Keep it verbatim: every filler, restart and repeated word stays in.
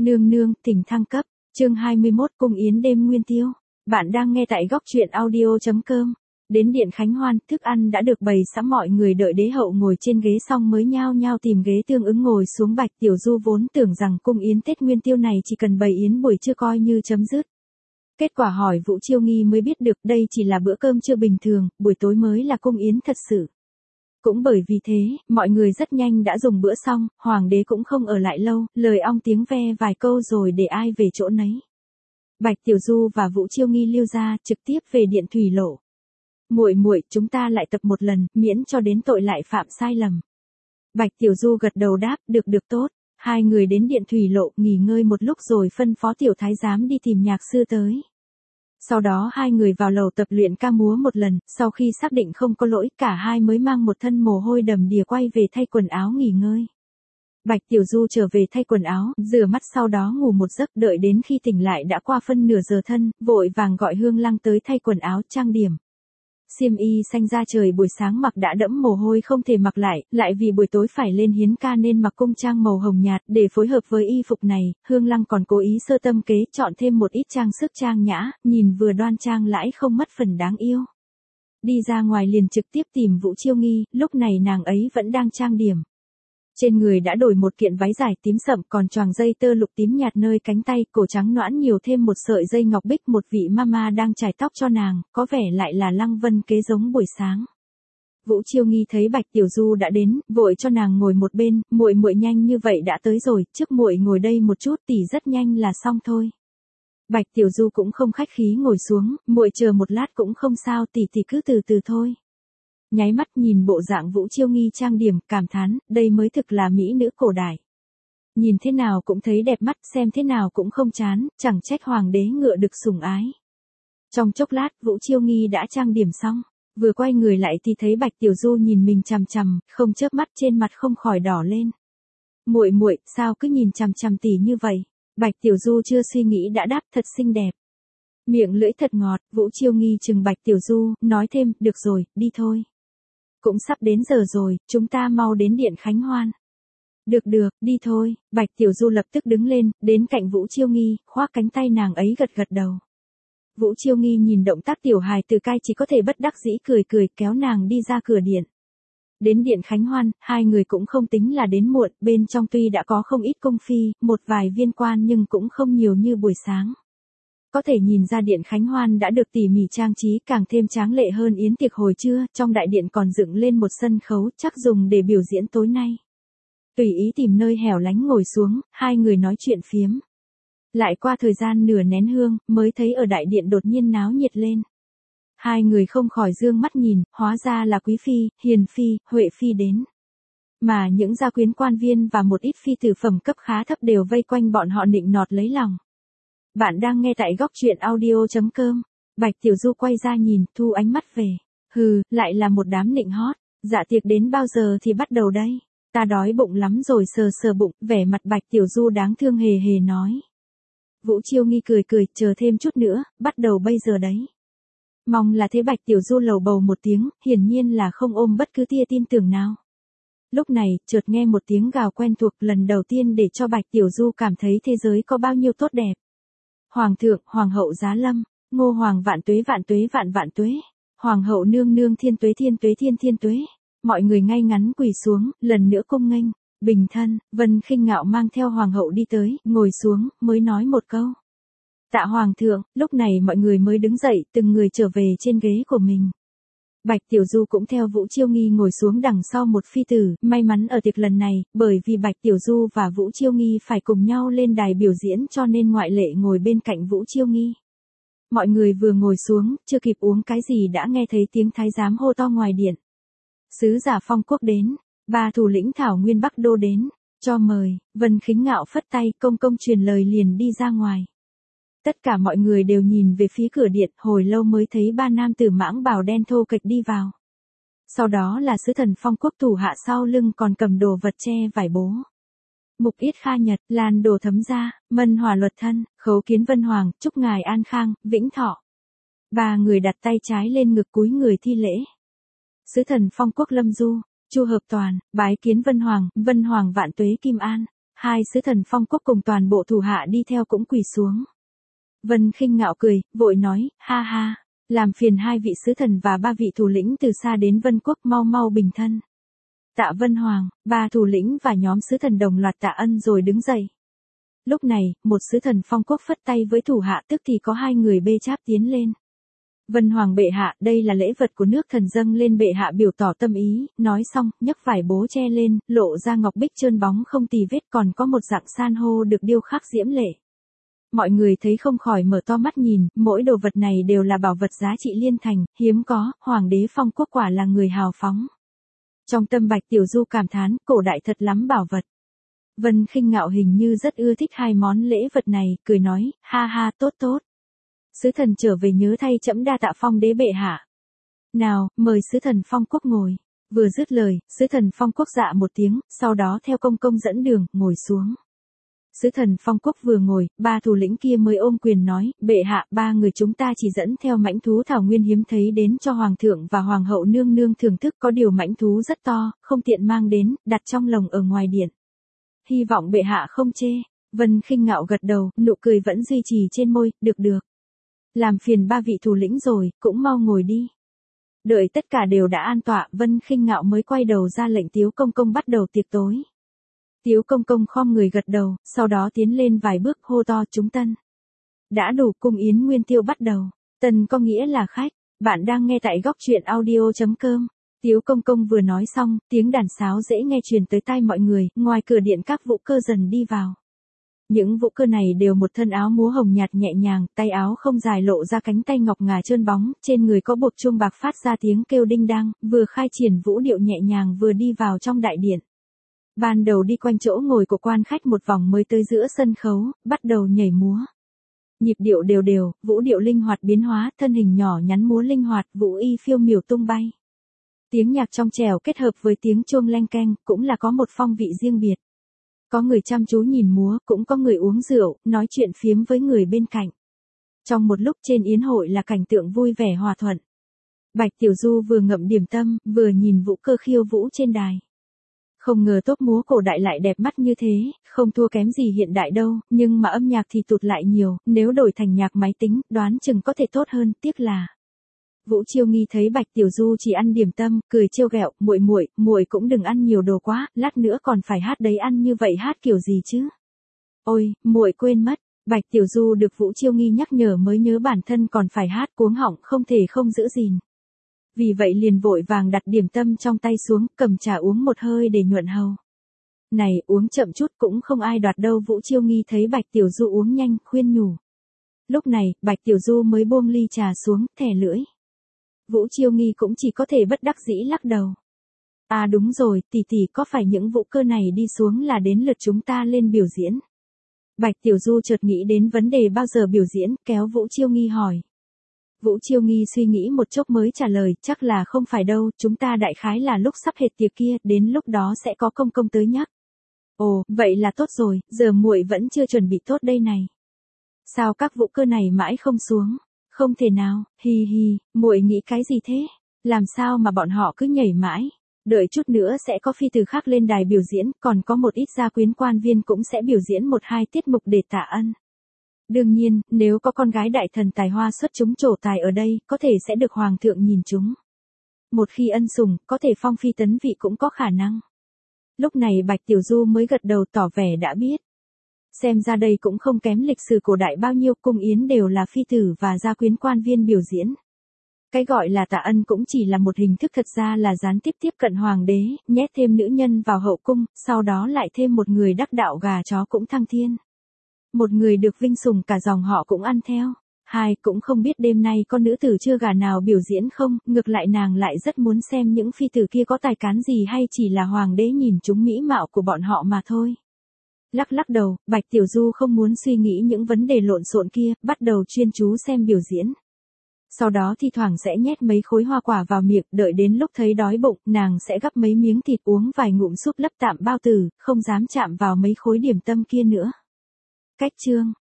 Nương nương, thỉnh thăng cấp, chương hai mươi mốt cung yến đêm nguyên tiêu. Bạn đang nghe tại góc truyện audio.com. Đến điện Khánh Hoan, thức ăn đã được bày sẵn, mọi người đợi đế hậu ngồi trên ghế xong mới nhao nhao tìm ghế tương ứng ngồi xuống. Bạch Tiểu Du vốn tưởng rằng cung yến Tết Nguyên Tiêu này chỉ cần bày yến buổi trưa coi như chấm dứt. Kết quả hỏi Vũ Chiêu Nghi mới biết được đây chỉ là bữa cơm trưa bình thường, buổi tối mới là cung yến thật sự. Cũng bởi vì thế, mọi người rất nhanh đã dùng bữa xong, hoàng đế cũng không ở lại lâu, lời ong tiếng ve vài câu rồi để ai về chỗ nấy. Bạch Tiểu Du và Vũ Chiêu Nghi lưu ra, trực tiếp về điện Thủy Lộ. Muội muội, chúng ta lại tập một lần, miễn cho đến tội lại phạm sai lầm. Bạch Tiểu Du gật đầu đáp, được được tốt. Hai người đến điện Thủy Lộ, nghỉ ngơi một lúc rồi phân phó tiểu thái giám đi tìm nhạc sư tới. Sau đó hai người vào lầu tập luyện ca múa một lần, sau khi xác định không có lỗi, cả hai mới mang một thân mồ hôi đầm đìa quay về thay quần áo nghỉ ngơi. Bạch Tiểu Du trở về thay quần áo, rửa mắt sau đó ngủ một giấc, đợi đến khi tỉnh lại đã qua phân nửa giờ thân, vội vàng gọi Hương Lăng tới thay quần áo trang điểm. Xiêm y xanh da trời buổi sáng mặc đã đẫm mồ hôi không thể mặc lại, lại vì buổi tối phải lên hiến ca nên mặc cung trang màu hồng nhạt, để phối hợp với y phục này, Hương Lăng còn cố ý sơ tâm kế chọn thêm một ít trang sức trang nhã, nhìn vừa đoan trang lại không mất phần đáng yêu. Đi ra ngoài liền trực tiếp tìm Vũ Chiêu Nghi, lúc này nàng ấy vẫn đang trang điểm. Trên người đã đổi một kiện váy dài tím sậm, còn choàng dây tơ lục tím nhạt nơi cánh tay, cổ trắng nõn nhiều thêm một sợi dây ngọc bích. Một vị mama đang chải tóc cho nàng, có vẻ lại là Lăng Vân Kế giống buổi sáng. Vũ Chiêu Nghi thấy Bạch Tiểu Du đã đến, vội cho nàng ngồi một bên, muội muội nhanh như vậy đã tới rồi, trước muội ngồi đây một chút, tỷ rất nhanh là xong thôi. Bạch Tiểu Du cũng không khách khí ngồi xuống, muội chờ một lát cũng không sao, tỷ tỷ cứ từ từ thôi. Nháy mắt nhìn bộ dạng Vũ Chiêu Nghi trang điểm, cảm thán, đây mới thực là mỹ nữ cổ đại. Nhìn thế nào cũng thấy đẹp mắt, xem thế nào cũng không chán, chẳng trách hoàng đế ngựa được sủng ái. Trong chốc lát, Vũ Chiêu Nghi đã trang điểm xong, vừa quay người lại thì thấy Bạch Tiểu Du nhìn mình chằm chằm, không chớp mắt, trên mặt không khỏi đỏ lên. Muội muội, sao cứ nhìn chằm chằm tỷ như vậy? Bạch Tiểu Du chưa suy nghĩ đã đáp, thật xinh đẹp. Miệng lưỡi thật ngọt, Vũ Chiêu Nghi chừng Bạch Tiểu Du, nói thêm, được rồi, đi thôi. Cũng sắp đến giờ rồi, chúng ta mau đến điện Khánh Hoan. Được được, đi thôi. Bạch Tiểu Du lập tức đứng lên, đến cạnh Vũ Chiêu Nghi, khoác cánh tay nàng ấy gật gật đầu. Vũ Chiêu Nghi nhìn động tác tiểu hài từ cai chỉ có thể bất đắc dĩ cười cười, kéo nàng đi ra cửa điện. Đến điện Khánh Hoan, hai người cũng không tính là đến muộn, bên trong tuy đã có không ít cung phi, một vài viên quan nhưng cũng không nhiều như buổi sáng. Có thể nhìn ra điện Khánh Hoan đã được tỉ mỉ trang trí, càng thêm tráng lệ hơn yến tiệc hồi trưa, trong đại điện còn dựng lên một sân khấu chắc dùng để biểu diễn tối nay. Tùy ý tìm nơi hẻo lánh ngồi xuống, hai người nói chuyện phiếm. Lại qua thời gian nửa nén hương, mới thấy ở đại điện đột nhiên náo nhiệt lên. Hai người không khỏi dương mắt nhìn, hóa ra là quý phi, hiền phi, huệ phi đến. Mà những gia quyến quan viên và một ít phi tử phẩm cấp khá thấp đều vây quanh bọn họ nịnh nọt lấy lòng. Bạn đang nghe tại góc truyện audio.com. Bạch Tiểu Du quay ra nhìn, thu ánh mắt về. Hừ, lại là một đám nịnh hót. Dạ tiệc đến bao giờ thì bắt đầu đây? Ta đói bụng lắm rồi, sờ sờ bụng, vẻ mặt Bạch Tiểu Du đáng thương hề hề nói. Vũ Chiêu Nghi cười cười, chờ thêm chút nữa, bắt đầu bây giờ đấy. Mong là thế. Bạch Tiểu Du lầu bầu một tiếng, hiển nhiên là không ôm bất cứ tia tin tưởng nào. Lúc này, chợt nghe một tiếng gào quen thuộc, lần đầu tiên để cho Bạch Tiểu Du cảm thấy thế giới có bao nhiêu tốt đẹp. Hoàng thượng, hoàng hậu giá lâm, Ngô hoàng vạn tuế vạn tuế vạn vạn tuế, hoàng hậu nương nương thiên tuế thiên tuế thiên thiên tuế. Mọi người ngay ngắn quỳ xuống, lần nữa cung nghênh. Bình thân, Vân Khinh Ngạo mang theo hoàng hậu đi tới, ngồi xuống, mới nói một câu. Tạ hoàng thượng. Lúc này mọi người mới đứng dậy, từng người trở về trên ghế của mình. Bạch Tiểu Du cũng theo Vũ Chiêu Nghi ngồi xuống đằng sau một phi tử, may mắn ở tiệc lần này, bởi vì Bạch Tiểu Du và Vũ Chiêu Nghi phải cùng nhau lên đài biểu diễn cho nên ngoại lệ ngồi bên cạnh Vũ Chiêu Nghi. Mọi người vừa ngồi xuống, chưa kịp uống cái gì đã nghe thấy tiếng thái giám hô to ngoài điện. Sứ giả Phong Quốc đến, ba thủ lĩnh Thảo Nguyên Bắc Đô đến, cho mời. Vân Khính Ngạo phất tay, công công truyền lời liền đi ra ngoài. Tất cả mọi người đều nhìn về phía cửa điện, hồi lâu mới thấy ba nam tử mãng bào đen thô kệch đi vào. Sau đó là sứ thần Phong Quốc thủ hạ sau lưng còn cầm đồ vật che vải bố. Mục Yết Kha Nhật, Lan Đồ Thấm Gia, Mân Hòa Luật Thân, Khấu Kiến Vân Hoàng, chúc ngài an khang, vĩnh thọ. Ba người đặt tay trái lên ngực cúi người thi lễ. Sứ thần Phong Quốc Lâm Du, Chu Hợp Toàn, bái kiến Vân Hoàng, Vân Hoàng vạn tuế kim an. Hai sứ thần Phong Quốc cùng toàn bộ thủ hạ đi theo cũng quỳ xuống. Vân Khinh Ngạo cười, vội nói, ha ha, làm phiền hai vị sứ thần và ba vị thủ lĩnh từ xa đến Vân Quốc mau mau bình thân. Tạ Vân Hoàng, ba thủ lĩnh và nhóm sứ thần đồng loạt tạ ân rồi đứng dậy. Lúc này, một sứ thần Phong Quốc phất tay với thủ hạ, tức thì có hai người bê cháp tiến lên. Vân Hoàng bệ hạ, đây là lễ vật của nước thần dâng lên bệ hạ biểu tỏ tâm ý, nói xong, nhấc vải bố che lên, lộ ra ngọc bích trơn bóng không tì vết, còn có một dạng san hô được điêu khắc diễm lệ. Mọi người thấy không khỏi mở to mắt nhìn, mỗi đồ vật này đều là bảo vật giá trị liên thành, hiếm có, Hoàng đế Phong Quốc quả là người hào phóng. Trong tâm Bạch Tiểu Du cảm thán, cổ đại thật lắm bảo vật. Vân Khinh Ngạo hình như rất ưa thích hai món lễ vật này, cười nói, ha ha, tốt tốt. Sứ thần trở về nhớ thay trẫm đa tạ Phong đế bệ hạ. Nào, mời sứ thần Phong Quốc ngồi. Vừa dứt lời, sứ thần Phong Quốc dạ một tiếng, sau đó theo công công dẫn đường, ngồi xuống. Sứ thần Phong Quốc vừa ngồi, ba thủ lĩnh kia mới ôm quyền nói, bệ hạ, ba người chúng ta chỉ dẫn theo mãnh thú thảo nguyên hiếm thấy đến cho hoàng thượng và hoàng hậu nương nương thưởng thức, có điều mãnh thú rất to, không tiện mang đến, đặt trong lồng ở ngoài điện. Hy vọng bệ hạ không chê. Vân Khinh Ngạo gật đầu, nụ cười vẫn duy trì trên môi, được được. Làm phiền ba vị thủ lĩnh rồi, cũng mau ngồi đi. Đợi tất cả đều đã an tọa, Vân Khinh Ngạo mới quay đầu ra lệnh Tiếu Công Công bắt đầu tiệc tối. Tiếu Công Công khom người gật đầu, sau đó tiến lên vài bước hô to, chúng tân. Đã đủ, cung yến nguyên tiêu bắt đầu. Tân có nghĩa là khách. Bạn đang nghe tại góc truyện audio chấm com. Tiếu Công Công vừa nói xong, tiếng đàn sáo dễ nghe truyền tới tai mọi người, ngoài cửa điện các vũ cơ dần đi vào. Những vũ cơ này đều một thân áo múa hồng nhạt nhẹ nhàng, tay áo không dài lộ ra cánh tay ngọc ngà trơn bóng, trên người có buộc chuông bạc phát ra tiếng kêu đinh đang, vừa khai triển vũ điệu nhẹ nhàng vừa đi vào trong đại điện. Ban đầu đi quanh chỗ ngồi của quan khách một vòng mới tới giữa sân khấu, bắt đầu nhảy múa. Nhịp điệu đều đều, vũ điệu linh hoạt biến hóa, thân hình nhỏ nhắn múa linh hoạt, vũ y phiêu miểu tung bay. Tiếng nhạc trong trẻo kết hợp với tiếng chuông leng keng, cũng là có một phong vị riêng biệt. Có người chăm chú nhìn múa, cũng có người uống rượu, nói chuyện phiếm với người bên cạnh. Trong một lúc trên yến hội là cảnh tượng vui vẻ hòa thuận. Bạch Tiểu Du vừa ngậm điểm tâm, vừa nhìn vũ cơ khiêu vũ trên đài. Không ngờ tốp múa cổ đại lại đẹp mắt như thế, không thua kém gì hiện đại đâu, nhưng mà âm nhạc thì tụt lại nhiều, nếu đổi thành nhạc máy tính, đoán chừng có thể tốt hơn, tiếc là. Vũ Chiêu Nghi thấy Bạch Tiểu Du chỉ ăn điểm tâm, cười trêu ghẹo, muội muội, muội cũng đừng ăn nhiều đồ quá, lát nữa còn phải hát đấy, ăn như vậy hát kiểu gì chứ? Ôi, muội quên mất, Bạch Tiểu Du được Vũ Chiêu Nghi nhắc nhở mới nhớ bản thân còn phải hát, cuống họng không thể không giữ gìn. Vì vậy liền vội vàng đặt điểm tâm trong tay xuống, cầm trà uống một hơi để nhuận hầu. Này, uống chậm chút cũng không ai đoạt đâu. Vũ Chiêu Nghi thấy Bạch Tiểu Du uống nhanh, khuyên nhủ. Lúc này, Bạch Tiểu Du mới buông ly trà xuống, thè lưỡi. Vũ Chiêu Nghi cũng chỉ có thể bất đắc dĩ lắc đầu. À đúng rồi, tỷ tỷ, có phải những vũ cơ này đi xuống là đến lượt chúng ta lên biểu diễn? Bạch Tiểu Du chợt nghĩ đến vấn đề bao giờ biểu diễn, kéo Vũ Chiêu Nghi hỏi. Vũ Chiêu Nghi suy nghĩ một chốc mới trả lời, chắc là không phải đâu, chúng ta đại khái là lúc sắp hết tiệc kia, đến lúc đó sẽ có công công tới nhắc. Ồ, vậy là tốt rồi, giờ muội vẫn chưa chuẩn bị tốt đây này. Sao các vũ cơ này mãi không xuống? Không thể nào, hi hi, muội nghĩ cái gì thế? Làm sao mà bọn họ cứ nhảy mãi? Đợi chút nữa sẽ có phi tử khác lên đài biểu diễn, còn có một ít gia quyến quan viên cũng sẽ biểu diễn một hai tiết mục để tạ ân. Đương nhiên, nếu có con gái đại thần tài hoa xuất chúng trổ tài ở đây, có thể sẽ được hoàng thượng nhìn chúng. Một khi ân sủng, có thể phong phi tấn vị cũng có khả năng. Lúc này Bạch Tiểu Du mới gật đầu tỏ vẻ đã biết. Xem ra đây cũng không kém lịch sử cổ đại bao nhiêu, cung yến đều là phi tử và gia quyến quan viên biểu diễn. Cái gọi là tạ ân cũng chỉ là một hình thức, thật ra là gián tiếp tiếp cận hoàng đế, nhét thêm nữ nhân vào hậu cung, sau đó lại thêm một người đắc đạo gà chó cũng thăng thiên. Một người được vinh sủng cả dòng họ cũng ăn theo. Hai, cũng không biết đêm nay có nữ tử chưa gà nào biểu diễn không, ngược lại nàng lại rất muốn xem những phi tử kia có tài cán gì hay chỉ là hoàng đế nhìn chúng mỹ mạo của bọn họ mà thôi. Lắc lắc đầu, Bạch Tiểu Du không muốn suy nghĩ những vấn đề lộn xộn kia, bắt đầu chuyên chú xem biểu diễn. Sau đó thi thoảng sẽ nhét mấy khối hoa quả vào miệng, đợi đến lúc thấy đói bụng, nàng sẽ gắp mấy miếng thịt uống vài ngụm súp lấp tạm bao tử, không dám chạm vào mấy khối điểm tâm kia nữa. Cách chương